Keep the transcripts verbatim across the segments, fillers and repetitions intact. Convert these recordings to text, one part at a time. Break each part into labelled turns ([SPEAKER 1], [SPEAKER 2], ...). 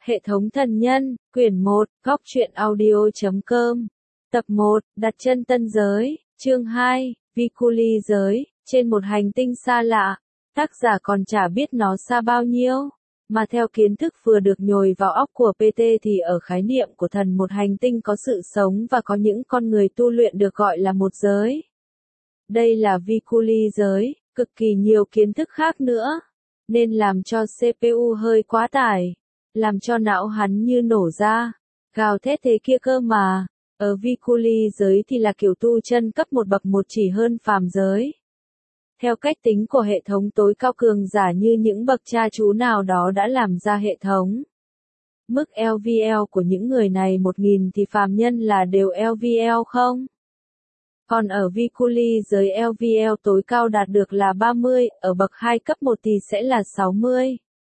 [SPEAKER 1] Hệ thống thần nhân, quyển một, góc truyện audio chấm com. Tập một, đặt chân tân giới, chương hai, Viculi giới, trên một hành tinh xa lạ. Tác giả còn chả biết nó xa bao nhiêu, mà theo kiến thức vừa được nhồi vào óc của pê tê thì ở khái niệm của thần một hành tinh có sự sống và có những con người tu luyện được gọi là một giới. Đây là Viculi giới, cực kỳ nhiều kiến thức khác nữa, nên làm cho xê pê u hơi quá tải, làm cho não hắn như nổ ra, gào thét thế kia cơ mà. Ở Viculi giới thì là kiểu tu chân cấp một bậc một chỉ hơn phàm giới. Theo cách tính của hệ thống tối cao cường giả như những bậc cha chú nào đó đã làm ra hệ thống. Mức lờ vê lờ của những người này một nghìn thì phàm nhân là đều lờ vê lờ không? Còn ở Viculi giới lờ vê lờ tối cao đạt được là ba mươi, ở bậc hai cấp một thì sẽ là sáu mươi.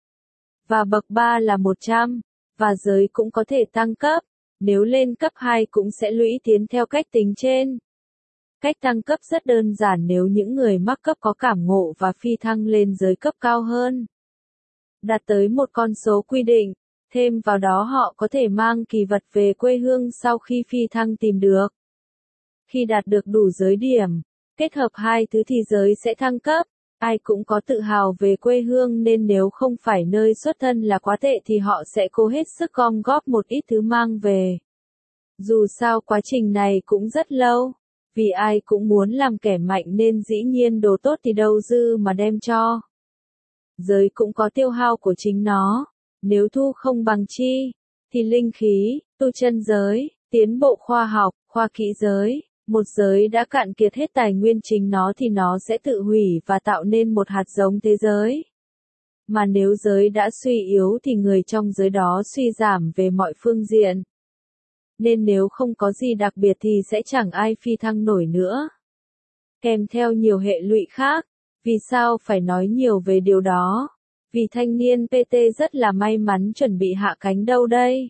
[SPEAKER 1] Và bậc ba là một trăm, và giới cũng có thể tăng cấp, nếu lên cấp hai cũng sẽ lũy tiến theo cách tính trên. Cách tăng cấp rất đơn giản nếu những người mắc cấp có cảm ngộ và phi thăng lên giới cấp cao hơn. Đạt tới một con số quy định, thêm vào đó họ có thể mang kỳ vật về quê hương sau khi phi thăng tìm được. Khi đạt được đủ giới điểm, kết hợp hai thứ thì giới sẽ thăng cấp. Ai cũng có tự hào về quê hương nên nếu không phải nơi xuất thân là quá tệ thì họ sẽ cố hết sức gom góp một ít thứ mang về. Dù sao quá trình này cũng rất lâu, vì ai cũng muốn làm kẻ mạnh nên dĩ nhiên đồ tốt thì đâu dư mà đem cho. Giới cũng có tiêu hao của chính nó, nếu thu không bằng chi, thì linh khí, tu chân giới, tiến bộ khoa học, khoa kỹ giới. Một giới đã cạn kiệt hết tài nguyên chính nó thì nó sẽ tự hủy và tạo nên một hạt giống thế giới. Mà nếu giới đã suy yếu thì người trong giới đó suy giảm về mọi phương diện. Nên nếu không có gì đặc biệt thì sẽ chẳng ai phi thăng nổi nữa. Kèm theo nhiều hệ lụy khác. Vì sao phải nói nhiều về điều đó? Vì thanh niên pê tê rất là may mắn chuẩn bị hạ cánh đâu đây.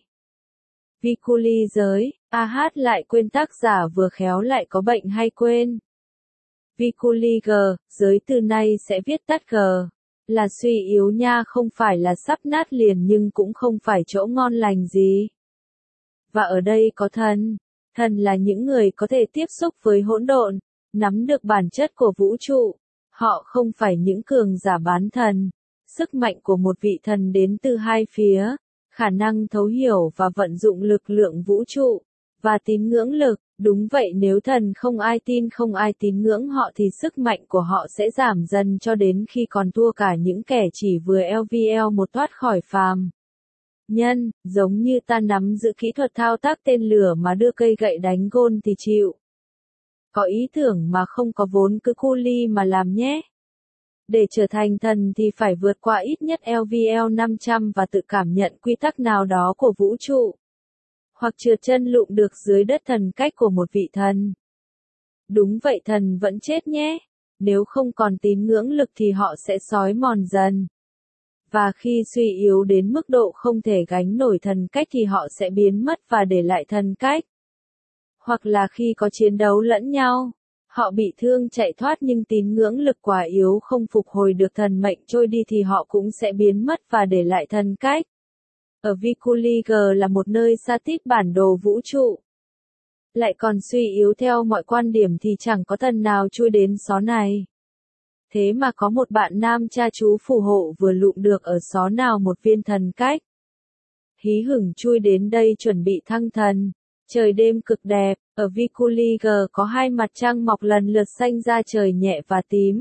[SPEAKER 1] Viculi giới, a hát lại quên tác giả vừa khéo lại có bệnh hay quên. Viculi G, giới từ nay sẽ viết tắt G, là suy yếu nha, không phải là sắp nát liền nhưng cũng không phải chỗ ngon lành gì. Và ở đây có thần, thần là những người có thể tiếp xúc với hỗn độn, nắm được bản chất của vũ trụ. Họ không phải những cường giả bán thần, sức mạnh của một vị thần đến từ hai phía. Khả năng thấu hiểu và vận dụng lực lượng vũ trụ, và tín ngưỡng lực, đúng vậy nếu thần không ai tin không ai tín ngưỡng họ thì sức mạnh của họ sẽ giảm dần cho đến khi còn thua cả những kẻ chỉ vừa lờ vê lờ một thoát khỏi phàm. Nhân, giống như ta nắm giữ kỹ thuật thao tác tên lửa mà đưa cây gậy đánh gôn thì chịu. Có ý tưởng mà không có vốn cứ cu li mà làm nhé. Để trở thành thần thì phải vượt qua ít nhất lờ vê lờ năm trăm và tự cảm nhận quy tắc nào đó của vũ trụ. Hoặc trượt chân lụng được dưới đất thần cách của một vị thần. Đúng vậy thần vẫn chết nhé. Nếu không còn tín ngưỡng lực thì họ sẽ xói mòn dần. Và khi suy yếu đến mức độ không thể gánh nổi thần cách thì họ sẽ biến mất và để lại thần cách. Hoặc là khi có chiến đấu lẫn nhau. Họ bị thương chạy thoát nhưng tín ngưỡng lực quá yếu không phục hồi được thần mệnh trôi đi thì họ cũng sẽ biến mất và để lại thần cách. Ở Viculi G là một nơi xa tít bản đồ vũ trụ. Lại còn suy yếu theo mọi quan điểm thì chẳng có thần nào chui đến xó này. Thế mà có một bạn nam cha chú phù hộ vừa lụm được ở xó nào một viên thần cách. Hí hửng chui đến đây chuẩn bị thăng thần. Trời đêm cực đẹp, ở Viculi G có hai mặt trăng mọc lần lượt xanh da trời nhẹ và tím.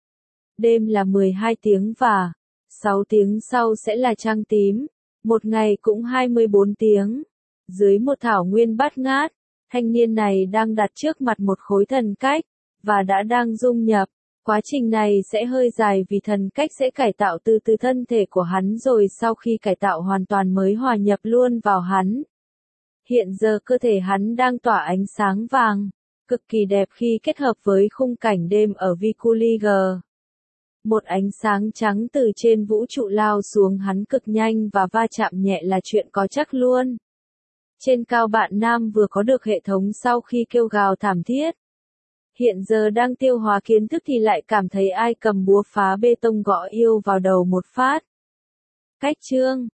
[SPEAKER 1] Đêm là mười hai tiếng và sáu tiếng sau sẽ là trăng tím, một ngày cũng hai mươi bốn tiếng. Dưới một thảo nguyên bát ngát, thanh niên này đang đặt trước mặt một khối thần cách, và đã đang dung nhập. Quá trình này sẽ hơi dài vì thần cách sẽ cải tạo từ từ thân thể của hắn rồi sau khi cải tạo hoàn toàn mới hòa nhập luôn vào hắn. Hiện giờ cơ thể hắn đang tỏa ánh sáng vàng, cực kỳ đẹp khi kết hợp với khung cảnh đêm ở Viculi G. Một ánh sáng trắng từ trên vũ trụ lao xuống hắn cực nhanh và va chạm nhẹ là chuyện có chắc luôn. Trên cao bạn nam vừa có được hệ thống sau khi kêu gào thảm thiết. Hiện giờ đang tiêu hóa kiến thức thì lại cảm thấy ai cầm búa phá bê tông gõ yêu vào đầu một phát. Cách chương